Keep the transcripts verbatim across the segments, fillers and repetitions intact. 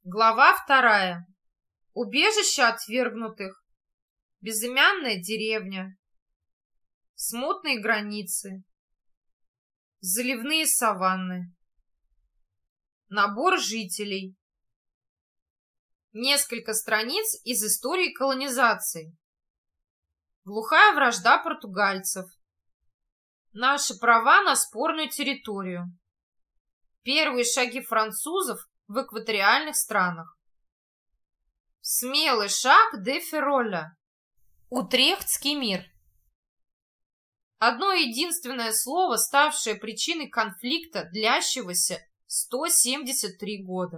Глава вторая. Убежище отвергнутых. Безымянная деревня. Смутные границы. Заливные саванны. Набор жителей. Несколько страниц из истории колонизации. Глухая вражда португальцев. Наши права на спорную территорию. Первые шаги французов в экваториальных странах. Смелый шаг де Ферроля. Утрехтский мир. Одно единственное слово, ставшее причиной конфликта, длящегося сто семьдесят три года.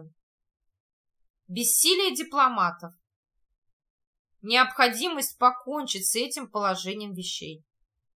Бессилие дипломатов. Необходимость покончить с этим положением вещей.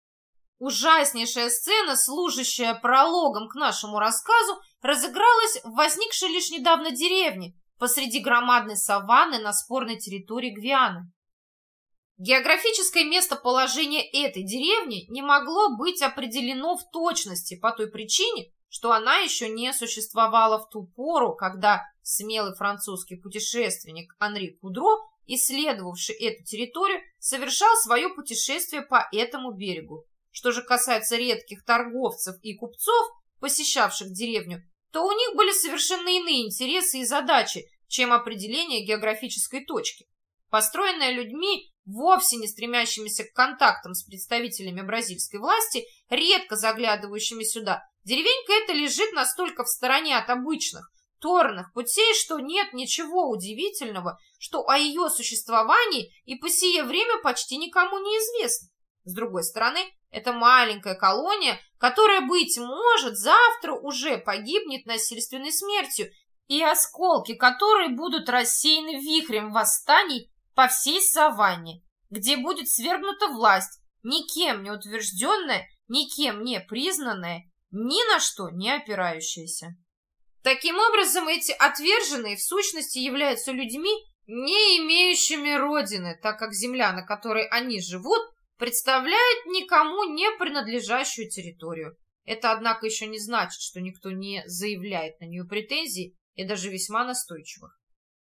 Ужаснейшая сцена, служащая прологом к нашему рассказу, разыгралась в возникшей лишь недавно деревне посреди громадной саванны на спорной территории Гвианы. Географическое местоположение этой деревни не могло быть определено в точности по той причине, что она еще не существовала в ту пору, когда смелый французский путешественник Анри Кудро, исследовавший эту территорию, совершал свое путешествие по этому берегу. Что же касается редких торговцев и купцов, посещавших деревню, то у них были совершенно иные интересы и задачи, чем определение географической точки. Построенная людьми, вовсе не стремящимися к контактам с представителями бразильской власти, редко заглядывающими сюда, деревенька эта лежит настолько в стороне от обычных торных путей, что нет ничего удивительного, что о ее существовании и по сие время почти никому не известно. С другой стороны, это маленькая колония, которая, быть может, завтра уже погибнет насильственной смертью, и осколки которой будут рассеяны вихрем восстаний по всей саванне, где будет свергнута власть, никем не утвержденная, никем не признанная, ни на что не опирающаяся. Таким образом, эти отверженные в сущности являются людьми, не имеющими родины, так как земля, на которой они живут, представляет никому не принадлежащую территорию. Это, однако, еще не значит, что никто не заявляет на нее претензий, и даже весьма настойчивых.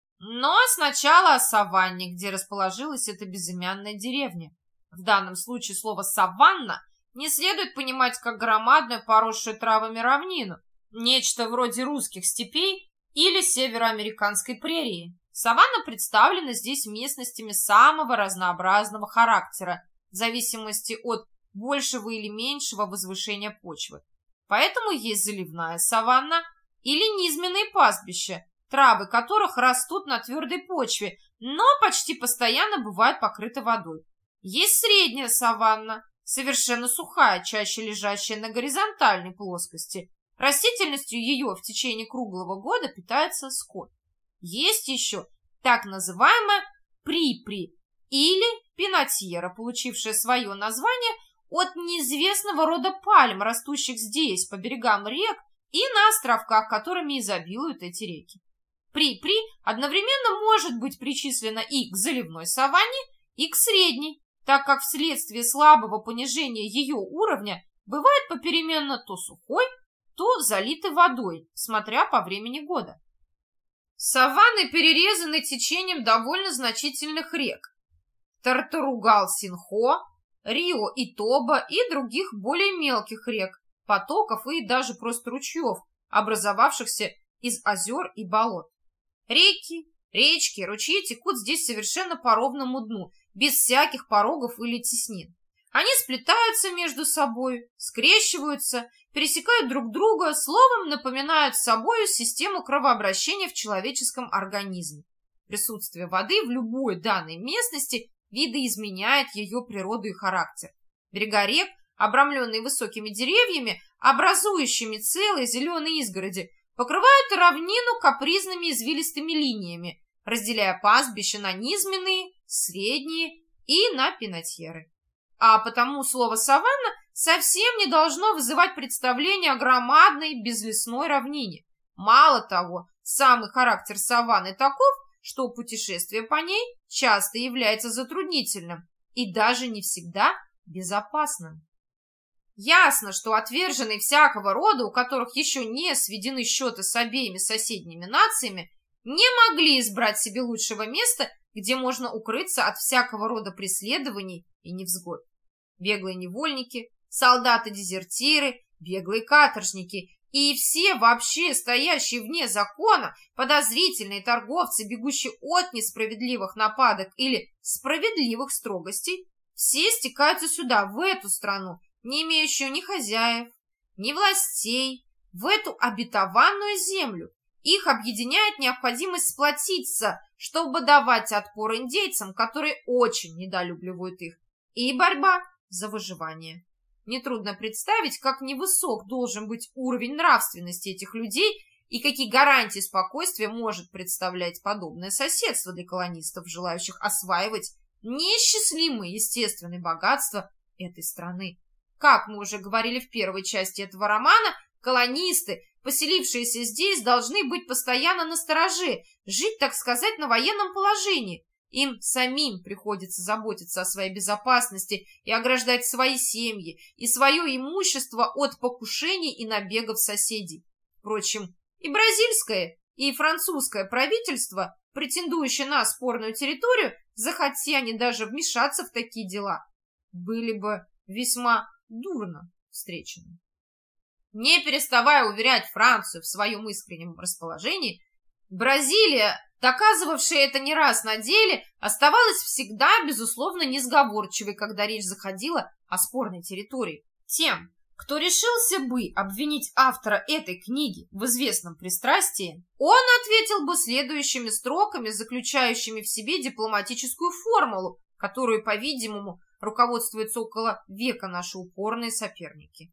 Но сначала о саванне, где расположилась эта безымянная деревня. В данном случае слово «саванна» не следует понимать как громадную поросшую травами равнину, нечто вроде русских степей или североамериканской прерии. Саванна представлена здесь местностями самого разнообразного характера, в зависимости от большего или меньшего возвышения почвы. Поэтому есть заливная саванна или низменные пастбища, травы которых растут на твердой почве, но почти постоянно бывают покрыты водой. Есть средняя саванна, совершенно сухая, чаще лежащая на горизонтальной плоскости. Растительностью ее в течение круглого года питается скот. Есть еще так называемая припри или пинатьера, получившая свое название от неизвестного рода пальм, растущих здесь, по берегам рек и на островках, которыми изобилуют эти реки. При-при одновременно может быть причислена и к заливной саванне, и к средней, так как вследствие слабого понижения ее уровня бывает попеременно то сухой, то залитой водой, смотря по времени года. Саванны перерезаны течением довольно значительных рек: Тартаругал-Синхо, Рио и Тоба и других более мелких рек, потоков и даже просто ручьев, образовавшихся из озер и болот. Реки, речки, ручьи текут здесь совершенно по ровному дну, без всяких порогов или теснин. Они сплетаются между собой, скрещиваются, пересекают друг друга, словом, напоминают собою систему кровообращения в человеческом организме. Присутствие воды в любой данной местности видоизменяет ее природу и характер. Берега рек, обрамленные высокими деревьями, образующими целые зеленые изгороди, покрывают равнину капризными извилистыми линиями, разделяя пастбища на низменные, средние и на пинатьеры. А потому слово «саванна» совсем не должно вызывать представление о громадной безлесной равнине. Мало того, самый характер саванны таков, что путешествие по ней часто является затруднительным и даже не всегда безопасным. Ясно, что отверженные всякого рода, у которых еще не сведены счеты с обеими соседними нациями, не могли избрать себе лучшего места, где можно укрыться от всякого рода преследований и невзгод. Беглые невольники, солдаты-дезертиры, беглые каторжники и все вообще стоящие вне закона, подозрительные торговцы, бегущие от несправедливых нападок или справедливых строгостей, все стекаются сюда, в эту страну, не имеющую ни хозяев, ни властей, в эту обетованную землю. Их объединяет необходимость сплотиться, чтобы давать отпор индейцам, которые очень недолюбливают их, и борьба за выживание. Нетрудно представить, как невысок должен быть уровень нравственности этих людей и какие гарантии спокойствия может представлять подобное соседство для колонистов, желающих осваивать неисчислимые естественные богатства этой страны. Как мы уже говорили в первой части этого романа, колонисты, поселившиеся здесь, должны быть постоянно настороже, жить, так сказать, на военном положении. Им самим приходится заботиться о своей безопасности и ограждать свои семьи и свое имущество от покушений и набегов соседей. Впрочем, и бразильское, и французское правительство, претендующие на спорную территорию, захотя они даже вмешаться в такие дела, были бы весьма дурно встречены. Не переставая уверять Францию в своем искреннем расположении, Бразилия, доказывавшая это не раз на деле, оставалась всегда, безусловно, несговорчивой, когда речь заходила о спорной территории. Тем, кто решился бы обвинить автора этой книги в известном пристрастии, он ответил бы следующими строками, заключающими в себе дипломатическую формулу, которую, по-видимому, руководствуются около века наши упорные соперники.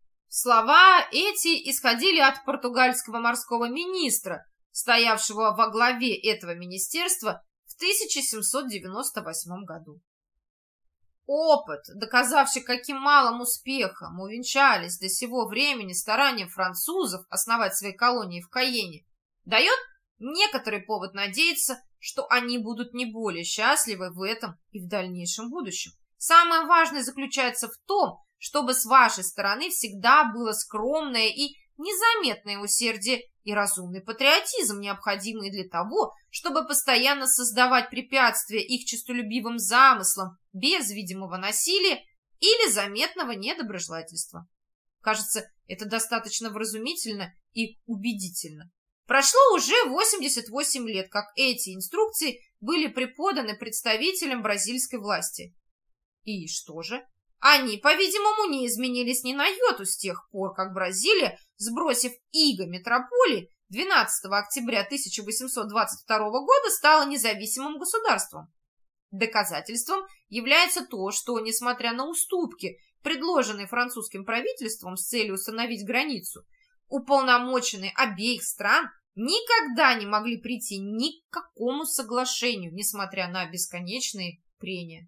Слова эти исходили от португальского морского министра, стоявшего во главе этого министерства в тысяча семьсот девяносто восьмом году. Опыт, доказавший, каким малым успехом увенчались до сего времени старания французов основать свои колонии в Кайене, дает некоторый повод надеяться, что они будут не более счастливы в этом и в дальнейшем будущем. Самое важное заключается в том, чтобы с вашей стороны всегда было скромное и незаметное усердие и разумный патриотизм, необходимые для того, чтобы постоянно создавать препятствия их честолюбивым замыслам без видимого насилия или заметного недоброжелательства. Кажется, это достаточно вразумительно и убедительно. Прошло уже восемьдесят восемь лет, как эти инструкции были преподаны представителям бразильской власти. И что же? Они, по-видимому, не изменились ни на йоту с тех пор, как Бразилия, сбросив иго метрополии, двенадцатого октября тысяча восемьсот двадцать второго года стала независимым государством. Доказательством является то, что, несмотря на уступки, предложенные французским правительством с целью установить границу, уполномоченные обеих стран никогда не могли прийти ни к какому соглашению, несмотря на бесконечные прения.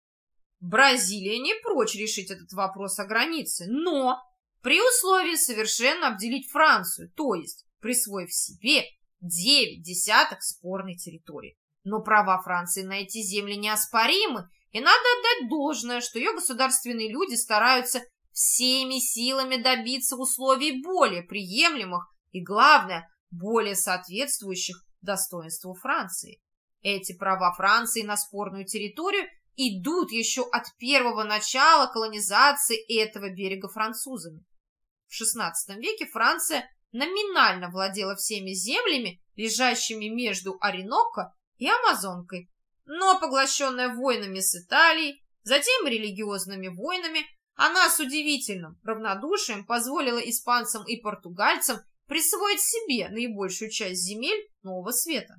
Бразилия не прочь решить этот вопрос о границе, но при условии совершенно обделить Францию, то есть присвоив себе девять десятых спорной территории. Но права Франции на эти земли неоспоримы, и надо отдать должное, что ее государственные люди стараются всеми силами добиться условий более приемлемых и, главное, более соответствующих достоинству Франции. Эти права Франции на спорную территорию идут еще от первого начала колонизации этого берега французами. В шестнадцатом веке Франция номинально владела всеми землями, лежащими между Ореноко и Амазонкой, но поглощенная войнами с Италией, затем религиозными войнами, она с удивительным равнодушием позволила испанцам и португальцам присвоить себе наибольшую часть земель Нового Света.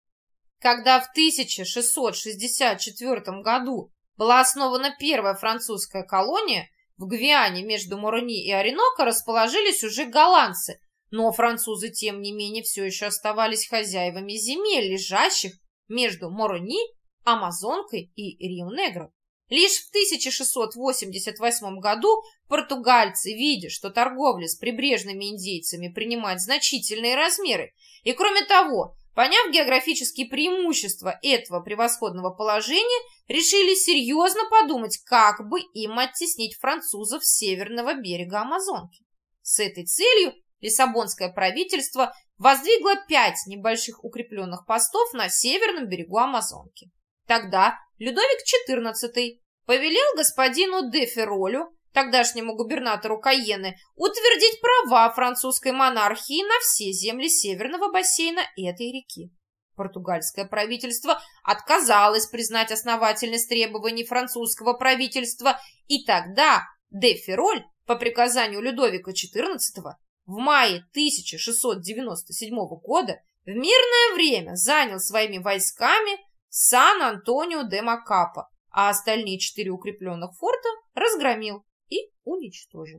Когда в тысяча шестьсот шестьдесят четвёртом году была основана первая французская колония, в Гвиане между Морони и Ореноко расположились уже голландцы, но французы, тем не менее, все еще оставались хозяевами земель, лежащих между Морони, Амазонкой и Рио-Негро. Лишь в тысяча шестьсот восемьдесят восьмом году португальцы, видя, что торговля с прибрежными индейцами принимает значительные размеры, и, кроме того, поняв географические преимущества этого превосходного положения, решили серьезно подумать, как бы им оттеснить французов с северного берега Амазонки. С этой целью Лиссабонское правительство воздвигла пять небольших укрепленных постов на северном берегу Амазонки. Тогда Людовик четырнадцатый повелел господину де Ферролю, тогдашнему губернатору Кайенны, утвердить права французской монархии на все земли северного бассейна этой реки. Португальское правительство отказалось признать основательность требований французского правительства, и тогда де Ферроль по приказанию Людовика четырнадцатого в мае тысяча шестьсот девяносто седьмого года в мирное время занял своими войсками Сан-Антонио-де-Макапа, а остальные четыре укрепленных форта разгромил и уничтожил.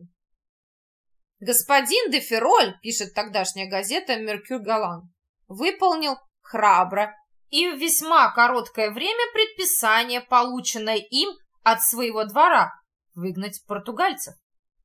Господин де Ферроль, пишет тогдашняя газета «Меркюр Галан», выполнил храбро и в весьма короткое время предписание, полученное им от своего двора, выгнать португальцев.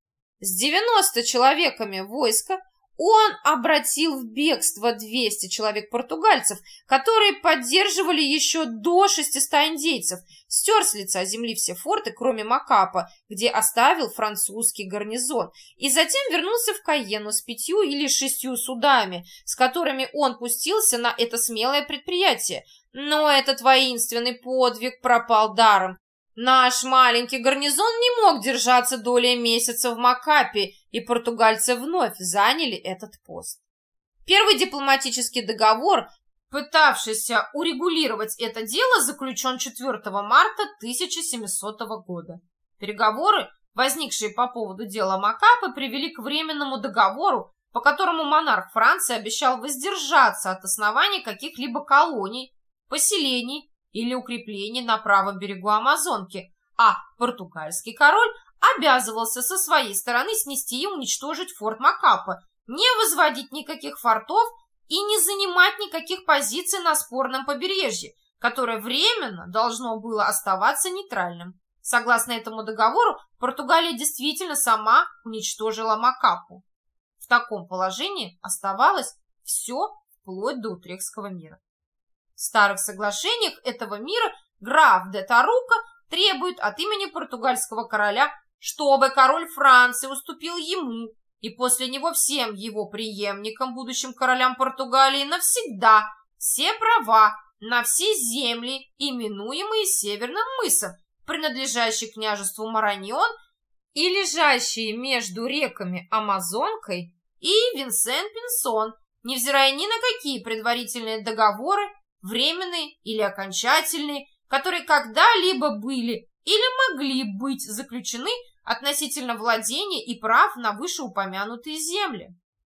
С девяноста человеками войска он обратил в бегство двести человек португальцев, которые поддерживали еще до шестисот индейцев, стер с лица земли все форты, кроме Макапа, где оставил французский гарнизон, и затем вернулся в Кайенну с пятью или шестью судами, с которыми он пустился на это смелое предприятие. Но этот воинственный подвиг пропал даром. Наш маленький гарнизон не мог держаться долей месяца в Макапе, и португальцы вновь заняли этот пост. Первый дипломатический договор, пытавшийся урегулировать это дело, заключен четвёртого марта тысяча семисотого года. Переговоры, возникшие по поводу дела Макапы, привели к временному договору, по которому монарх Франции обещал воздержаться от основания каких-либо колоний, поселений или укреплений на правом берегу Амазонки, а португальский король обязывался со своей стороны снести и уничтожить форт Макапа, не возводить никаких фортов и не занимать никаких позиций на спорном побережье, которое временно должно было оставаться нейтральным. Согласно этому договору, Португалия действительно сама уничтожила Макапу. В таком положении оставалось все вплоть до Утрехтского мира. В старых соглашениях этого мира граф де Тарука требует от имени португальского короля, чтобы король Франции уступил ему и после него всем его преемникам, будущим королям Португалии, навсегда все права на все земли, именуемые Северным мысом, принадлежащие княжеству Мараньон и лежащие между реками Амазонкой и Винсент-Пинсон, невзирая ни на какие предварительные договоры, временные или окончательные, которые когда-либо были или могли быть заключены относительно владения и прав на вышеупомянутые земли.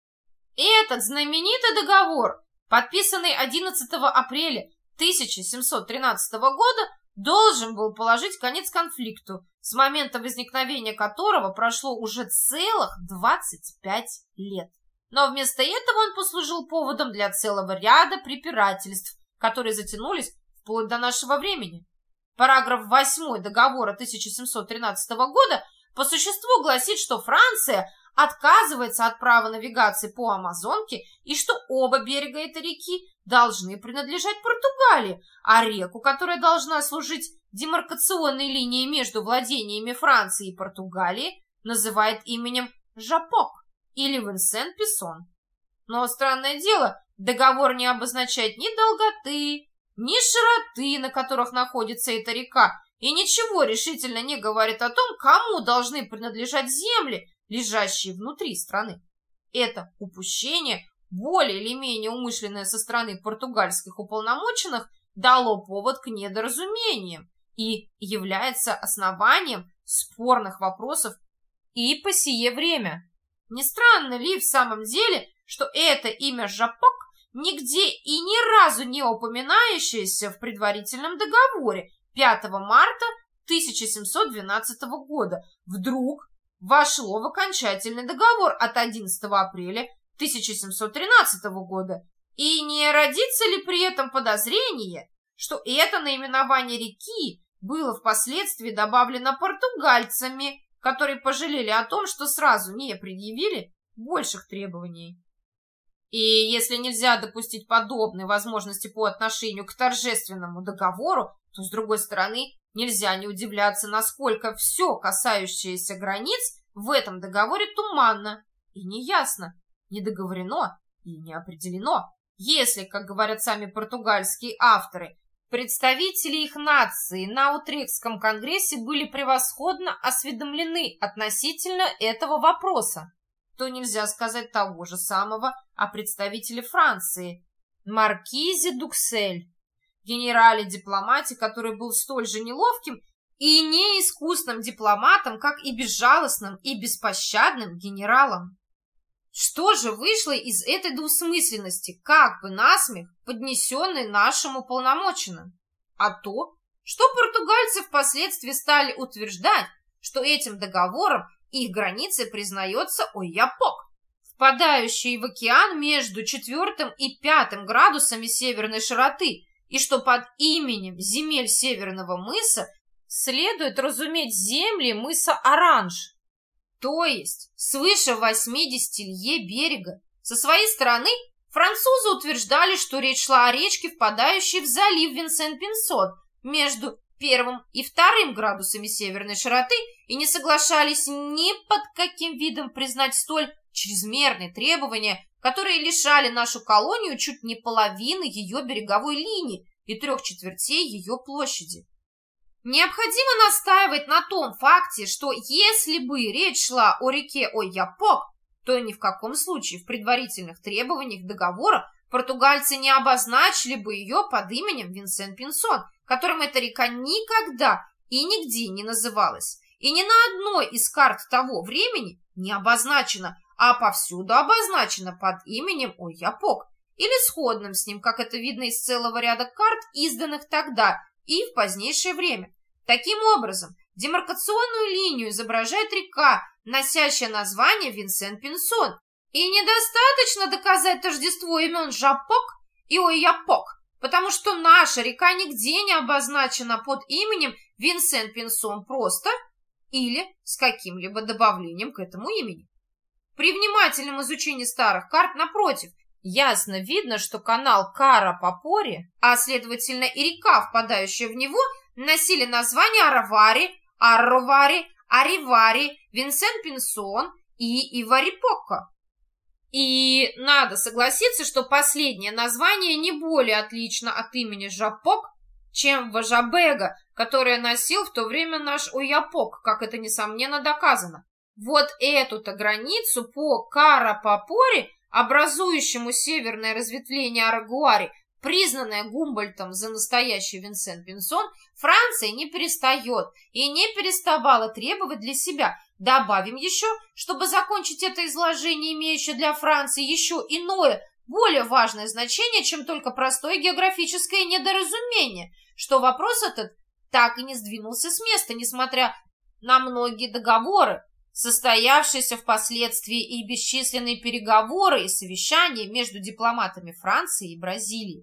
Этот знаменитый договор, подписанный одиннадцатого апреля тысяча семьсот тринадцатого года, должен был положить конец конфликту, с момента возникновения которого прошло уже целых двадцать пять лет. Но вместо этого он послужил поводом для целого ряда препирательств, которые затянулись вплоть до нашего времени. Параграф восьмой договора тысяча семьсот тринадцатого года по существу гласит, что Франция отказывается от права навигации по Амазонке и что оба берега этой реки должны принадлежать Португалии, а реку, которая должна служить демаркационной линией между владениями Франции и Португалии, называет именем Жапок или Винсент-Пинсон. Но странное дело, договор не обозначает ни долготы, ни широты, на которых находится эта река, и ничего решительно не говорит о том, кому должны принадлежать земли, лежащие внутри страны. Это упущение, более или менее умышленное со стороны португальских уполномоченных, дало повод к недоразумениям и является основанием спорных вопросов и по сие время. Не странно ли в самом деле, что это имя Жапок, нигде и ни разу не упоминающееся в предварительном договоре пятого марта тысяча семьсот двенадцатого года, вдруг вошло в окончательный договор от одиннадцатого апреля тысяча семьсот тринадцатого года, и не родится ли при этом подозрение, что это наименование реки было впоследствии добавлено португальцами, которые пожалели о том, что сразу не предъявили больших требований. И если нельзя допустить подобной возможности по отношению к торжественному договору, то, с другой стороны, нельзя не удивляться, насколько все, касающееся границ, в этом договоре туманно и неясно, не договорено И не определено, если, как говорят сами португальские авторы, представители их нации на Утрехтском конгрессе были превосходно осведомлены относительно этого вопроса, то нельзя сказать того же самого о представителе Франции, маркизе Дуксель, генерале-дипломате, который был столь же неловким и неискусным дипломатом, как и безжалостным и беспощадным генералом. Что же вышло из этой двусмысленности, как бы насмех, поднесенной нашему уполномоченным? А то, что португальцы впоследствии стали утверждать, что этим договором их границей признается Ойяпок, впадающий в океан между четвертым и пятым градусами северной широты, и что под именем земель Северного мыса следует разуметь земли мыса Оранж, то есть свыше восьмидесяти лье берега. Со своей стороны французы утверждали, что речь шла о речке, впадающей в залив Винсен-Пинсон между первым и вторым градусами северной широты, и не соглашались ни под каким видом признать столь чрезмерные требования, которые лишали нашу колонию чуть не половины ее береговой линии и трех четвертей ее площади. Необходимо настаивать на том факте, что если бы речь шла о реке Ойяпок, то ни в каком случае в предварительных требованиях договора португальцы не обозначили бы ее под именем Винсен-Пинсон, которым эта река никогда и нигде не называлась, и ни на одной из карт того времени не обозначена, а повсюду обозначена под именем Ойяпок или сходным с ним, как это видно из целого ряда карт, изданных тогда и в позднейшее время. Таким образом, демаркационную линию изображает река, носящая название Винсен-Пинсон, и недостаточно доказать тождество имен Жапок и Ойяпок, потому что наша река нигде не обозначена под именем Винсен-Пинсон просто или с каким-либо добавлением к этому имени. При внимательном изучении старых карт, напротив, ясно видно, что канал Кара-Папори, а следовательно и река, впадающая в него, носили названия Аравари, Арровари, Аривари, Винсен-Пинсон и Иварипока. И надо согласиться, что последнее название не более отлично от имени Жапок, чем Важабега, которое носил в то время наш Ойяпок, как это несомненно доказано. Вот эту-то границу по Кара-Папори, образующему северное разветвление Арагуари, признанное Гумбольдтом за настоящий Винсен-Пинсон, Франция не перестает и не переставала требовать для себя. Добавим еще, чтобы закончить это изложение, имеющее для Франции еще иное, более важное значение, чем только простое географическое недоразумение, что вопрос этот так и не сдвинулся с места, несмотря на многие договоры, состоявшиеся впоследствии и бесчисленные переговоры и совещания между дипломатами Франции и Бразилии.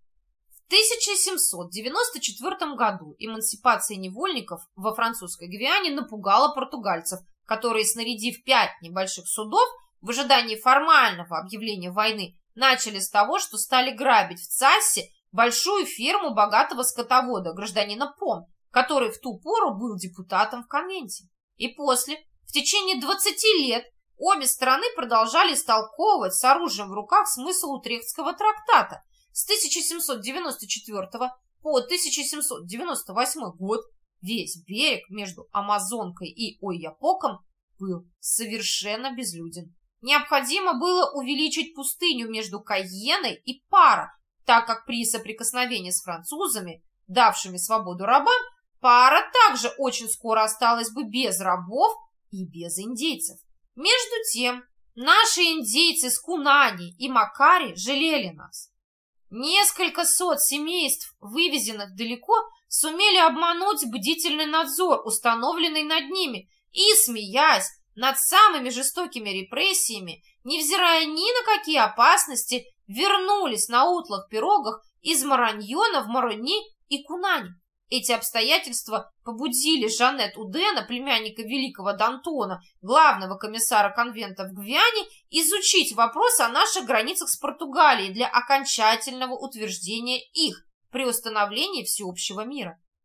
В тысяча семьсот девяносто четвёртом году эмансипация невольников во французской Гвиане напугала португальцев, которые, снарядив пять небольших судов в ожидании формального объявления войны, начали с того, что стали грабить в Цассе большую ферму богатого скотовода, гражданина Пом, который в ту пору был депутатом в конвенте. И после, в течение двадцати лет, обе стороны продолжали истолковывать с оружием в руках смысл Утрехтского трактата. С тысяча семьсот девяносто четвёртого по тысяча семьсот девяносто восьмой год весь берег между Амазонкой и Ойяпоком был совершенно безлюден. Необходимо было увеличить пустыню между Кайеной и Паро, так как при соприкосновении с французами, давшими свободу рабам, Паро также очень скоро осталась бы без рабов и без индейцев. Между тем, наши индейцы с Кунани и Макари жалели нас. Несколько сот семейств, вывезенных далеко, сумели обмануть бдительный надзор, установленный над ними, и, смеясь над самыми жестокими репрессиями, невзирая ни на какие опасности, вернулись на утлых пирогах из Мараньона в Марони и Кунани. Эти обстоятельства побудили Жанет Удена, племянника великого Д'Антона, главного комиссара конвента в Гвиане, изучить вопрос о наших границах с Португалией для окончательного утверждения их при установлении всеобщего мира.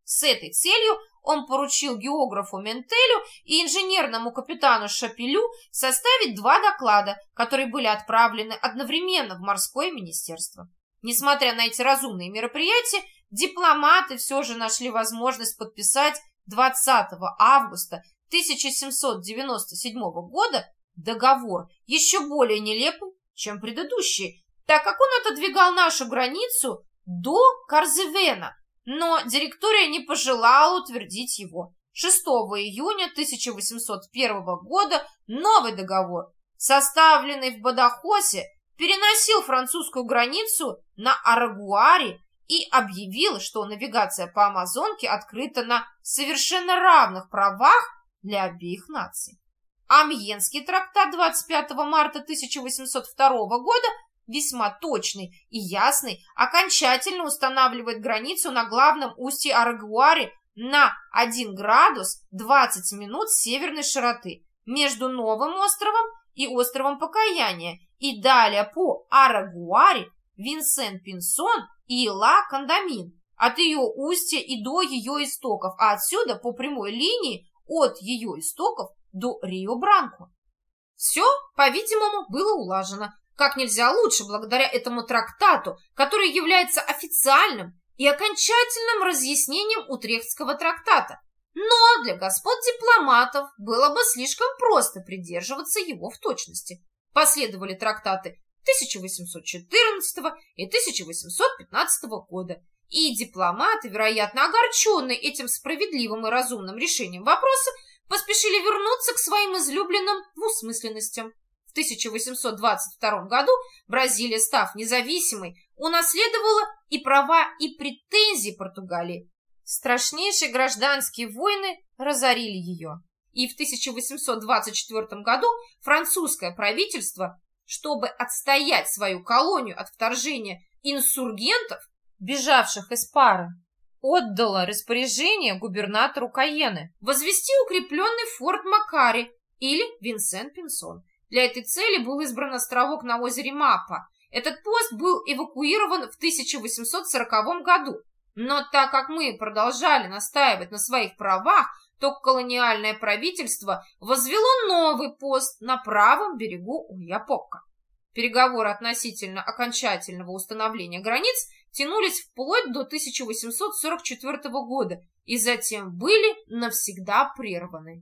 С этой целью он поручил географу Ментелю и инженерному капитану Шапелю составить два доклада, которые были отправлены одновременно в морское министерство. Несмотря на эти разумные мероприятия, дипломаты все же нашли возможность подписать двадцатого августа тысяча семьсот девяносто седьмого года договор, еще более нелепый, чем предыдущий, так как он отодвигал нашу границу до Карзевена, но директория не пожелала утвердить его. шестого июня тысяча восемьсот первого года новый договор, составленный в Бадахосе, переносил французскую границу на Арагуари и объявил, что навигация по Амазонке открыта на совершенно равных правах для обеих наций. Амьенский трактат двадцать пятого марта тысяча восемьсот второго года, весьма точный и ясный, окончательно устанавливает границу на главном устье Арагуари на один градус двадцать минут северной широты между Новым островом и островом Покаяния и далее по Арагуари, Винсент-Пинсон и Ла-Кондамин от ее устья и до ее истоков, а отсюда по прямой линии от ее истоков до Рио-Бранко. Все, по-видимому, было улажено как нельзя лучше благодаря этому трактату, который является официальным и окончательным разъяснением Утрехтского трактата. Но для господ дипломатов было бы слишком просто придерживаться его в точности. Последовали трактаты тысяча восемьсот четырнадцатого и тысяча восемьсот пятнадцатого года, и дипломаты, вероятно, огорченные этим справедливым и разумным решением вопроса, поспешили вернуться к своим излюбленным двусмысленностям. В тысяча восемьсот двадцать втором году Бразилия, став независимой, унаследовала и права, и претензии Португалии. Страшнейшие гражданские войны разорили ее. И в тысяча восемьсот двадцать четвёртом году французское правительство, чтобы отстоять свою колонию от вторжения инсургентов, бежавших из Пары, отдало распоряжение губернатору Кайене возвести укрепленный форт Макари или Винсент-Пинсон. Для этой цели был избран островок на озере Мапа. Этот пост был эвакуирован в тысяча восемьсот сороковом году. Но так как мы продолжали настаивать на своих правах, то колониальное правительство возвело новый пост на правом берегу Уяпока. Переговоры относительно окончательного установления границ тянулись вплоть до тысяча восемьсот сорок четвёртого года и затем были навсегда прерваны.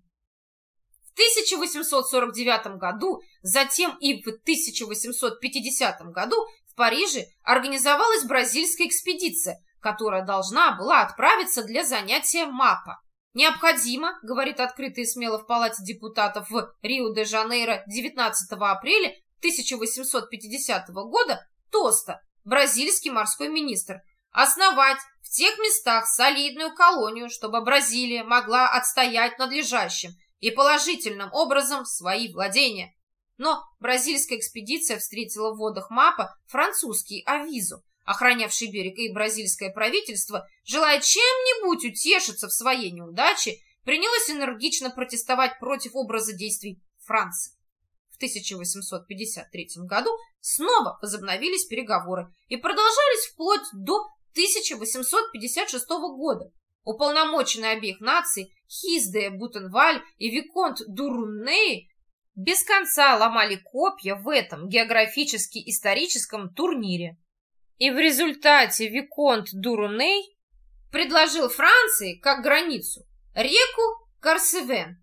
В тысяча восемьсот сорок девятом году, затем и в тысяча восемьсот пятидесятом году в Париже организовалась бразильская экспедиция, которая должна была отправиться для занятия Мапа. Необходимо, говорит открыто и смело в Палате депутатов в Рио-де-Жанейро девятнадцатого апреля тысяча восемьсот пятидесятого года, Тоста, бразильский морской министр, основать в тех местах солидную колонию, чтобы Бразилия могла отстоять надлежащим и положительным образом свои владения. Но бразильская экспедиция встретила в водах Мапа французский авизу, охранявший берег, и бразильское правительство, желая чем-нибудь утешиться в своей неудаче, принялось энергично протестовать против образа действий Франции. В тысяча восемьсот пятьдесят третьем году снова возобновились переговоры и продолжались вплоть до тысяча восемьсот пятьдесят шестого года. Уполномоченные обеих наций Хис де Бутенваль и Виконт Дуруней без конца ломали копья в этом географически-историческом турнире. И в результате Виконт Дуруней предложил Франции как границу реку Карсевен,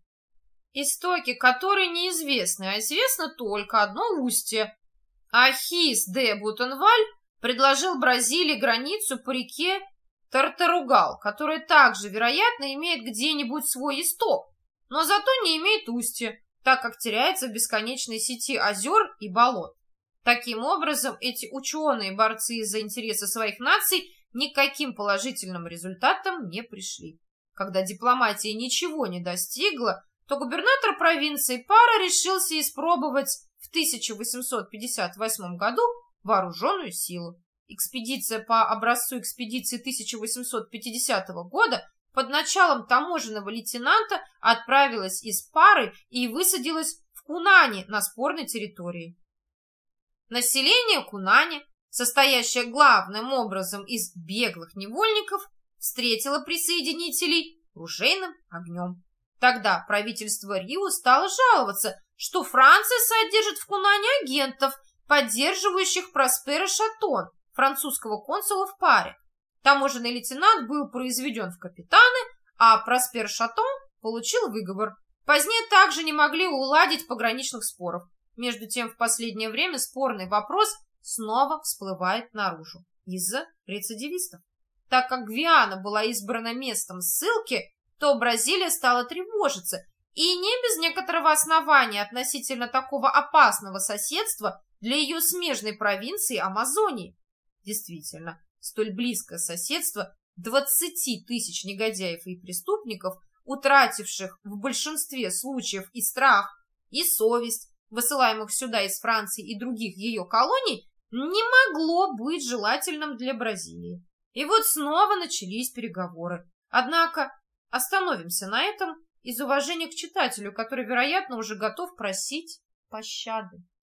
истоки которой неизвестны, а известно только одно устье. А Хис де Бутенваль предложил Бразилии границу по реке Тартаругал, которая также, вероятно, имеет где-нибудь свой исток, но зато не имеет устья, так как теряется в бесконечной сети озер и болот. Таким образом, эти ученые-борцы за интересы своих наций никаким положительным результатом не пришли. Когда дипломатия ничего не достигла, то губернатор провинции Пара решился испробовать в тысяча восемьсот пятьдесят восьмом году вооруженную силу. Экспедиция по образцу экспедиции тысяча восемьсот пятидесятого года под началом таможенного лейтенанта отправилась из Пары и высадилась в Кунане на спорной территории. Население Кунани, состоящее главным образом из беглых невольников, встретило присоединителей ружейным огнем. Тогда правительство Рио стало жаловаться, что Франция содержит в Кунане агентов, поддерживающих Проспера Шатон, французского консула в Паре. Таможенный лейтенант был произведен в капитаны, а Проспер Шатон получил выговор. Позднее также не могли уладить пограничных споров. Между тем, в последнее время спорный вопрос снова всплывает наружу из-за рецидивистов. Так как Гвиана была избрана местом ссылки, то Бразилия стала тревожиться, и не без некоторого основания относительно такого опасного соседства для ее смежной провинции Амазонии. Действительно, столь близкое соседство двадцати тысяч негодяев и преступников, утративших в большинстве случаев и страх, и совесть, высылаемых сюда из Франции и других ее колоний, не могло быть желательным для Бразилии. И вот снова начались переговоры. Однако остановимся на этом из уважения к читателю, который, вероятно, уже готов просить пощады.